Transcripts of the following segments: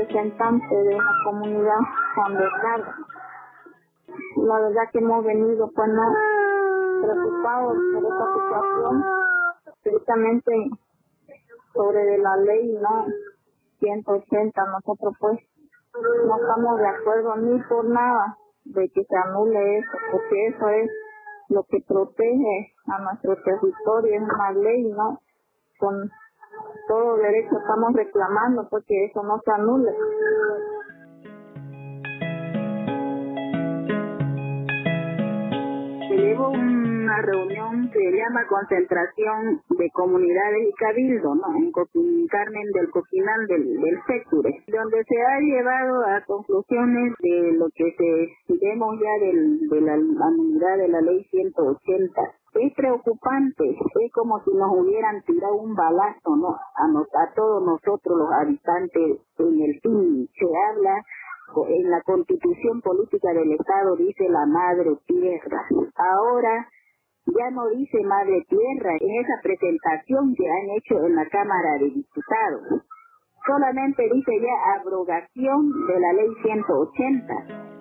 representante de la comunidad Juan Bernardo. La verdad que hemos venido pues no preocupados por esta situación, precisamente sobre de la ley no 180. Nosotros pues no estamos de acuerdo ni por nada de que se anule eso, porque eso es lo que protege a nuestro territorio, es una ley, ¿no? Con todo derecho estamos reclamando porque eso no se anule. Se llevó una reunión que se llama Concentración de Comunidades y Cabildo, ¿no? En Carmen del Coquinal del Secure, donde se ha llevado a conclusiones de lo que vemos ya de la anulidad de la ley 180. Es preocupante, es como si nos hubieran tirado un balazo, ¿no? A todos nosotros los habitantes en el fin. Se habla en la Constitución Política del Estado, dice la Madre Tierra. Ahora ya no dice Madre Tierra en esa presentación que han hecho en la Cámara de Diputados. Solamente dice ya abrogación de la ley 180.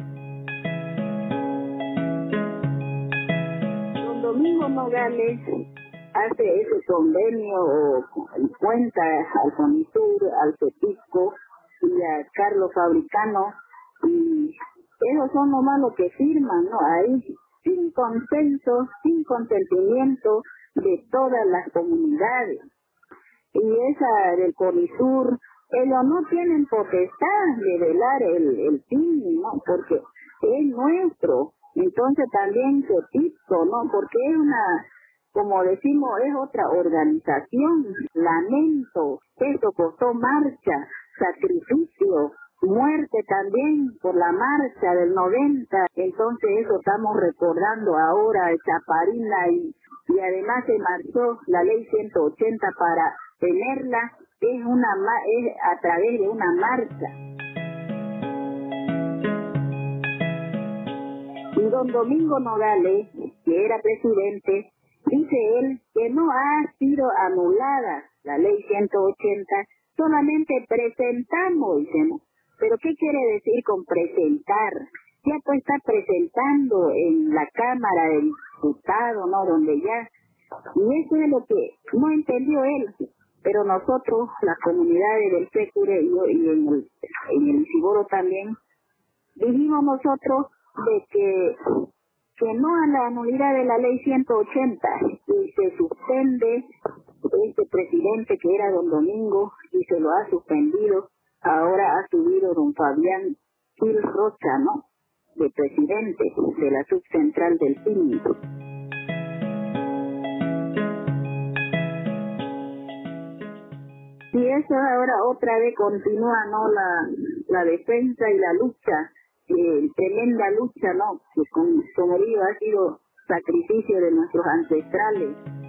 Don Domingo Nogales hace ese convenio o cuenta al CONISUR, al CEPICO y a Carlos Fabricano, y esos son nomás los que firman, ¿no? Ahí, sin consenso, sin consentimiento de todas las comunidades. Y esa del CONISUR, ellos no tienen potestad de velar el PIN, ¿no? Porque es nuestro. Entonces también CEPICO, ¿no? Porque es una, como decimos, es otra organización. Lamento, eso costó marcha, sacrificio, muerte también por la marcha del 90. Entonces eso estamos recordando ahora, Chaparina, y además se marchó la ley 180 para tenerla, es a través de una marcha. Y don Domingo Nogales, que era presidente, dice él que no ha sido anulada la ley 180, solamente presentamos, dicen. ¿Pero qué quiere decir con presentar? Ya pues está presentando en la Cámara de Diputados, ¿no? Donde ya, y eso es lo que no entendió él. Pero nosotros, las comunidades del Secure y en el Isiboro también, dijimos nosotros de que no a la nulidad de la ley 180 y se suspende este presidente que era don Domingo y se lo ha suspendido. Ahora ha subido don Fabián Gil Rocha, ¿no? De presidente de la subcentral del PIN. Y eso ahora otra vez continúa, ¿no? La defensa y la lucha, tremenda lucha, ¿no? Que como digo, ha sido sacrificio de nuestros ancestrales.